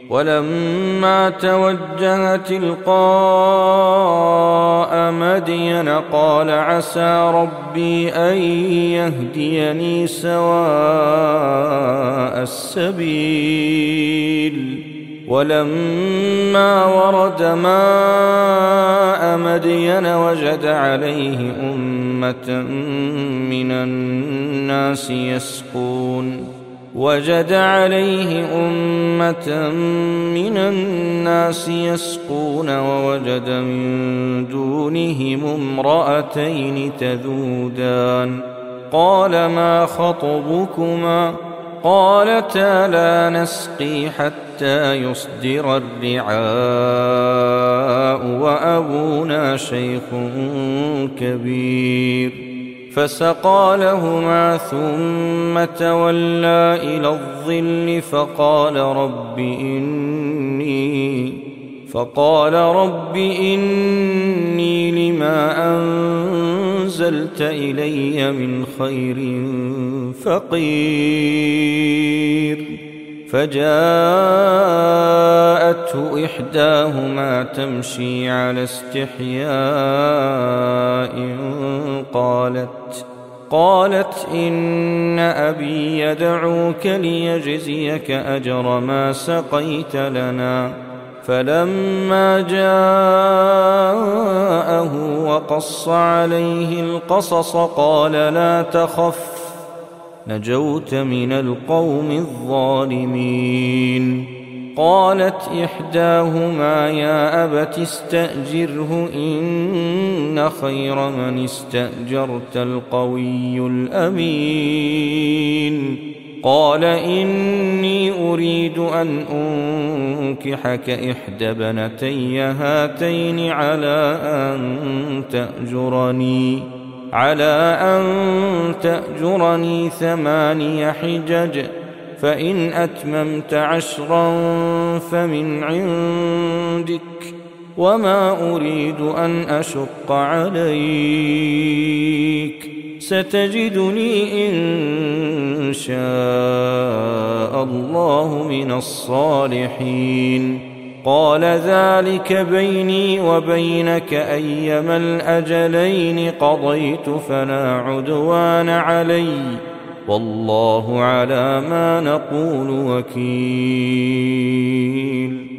ولما توجه تلقاء مدين قال عسى ربي أن يهديني سواء السبيل. ولما ورد ماء مدين وجد عليه أمة من الناس يسقون ووجد من دونهم امرأتين تذودان قال ما خطبكما قالتا لا نسقي حتى يصدر الرعاء وأبونا شيخ كبير. فسقى لهما ثم تولى إلى الظل فقال رب إني لما أنزلت إلي من خير فقير. فجاءته إحداهما تمشي على استحياء قالت إن أبي يدعوك ليجزيك أجر ما سقيت لنا. فلما جاءه وقص عليه القصص قال لا تخف نجوت من القوم الظالمين. قالت إحداهما يا أبت استأجره إن خير من استأجرت القوي الأمين. قال إني أريد أن أنكحك إحدى ابنتي هاتين على أن تأجرني 8 حجج فإن أتممت 10 فمن عندك وما أريد أن أشق عليك ستجدني إن شاء الله من الصالحين. قال ذلك بيني وبينك أيما الأجلين قضيت فلا عدوان علي والله على ما نقول وكيل.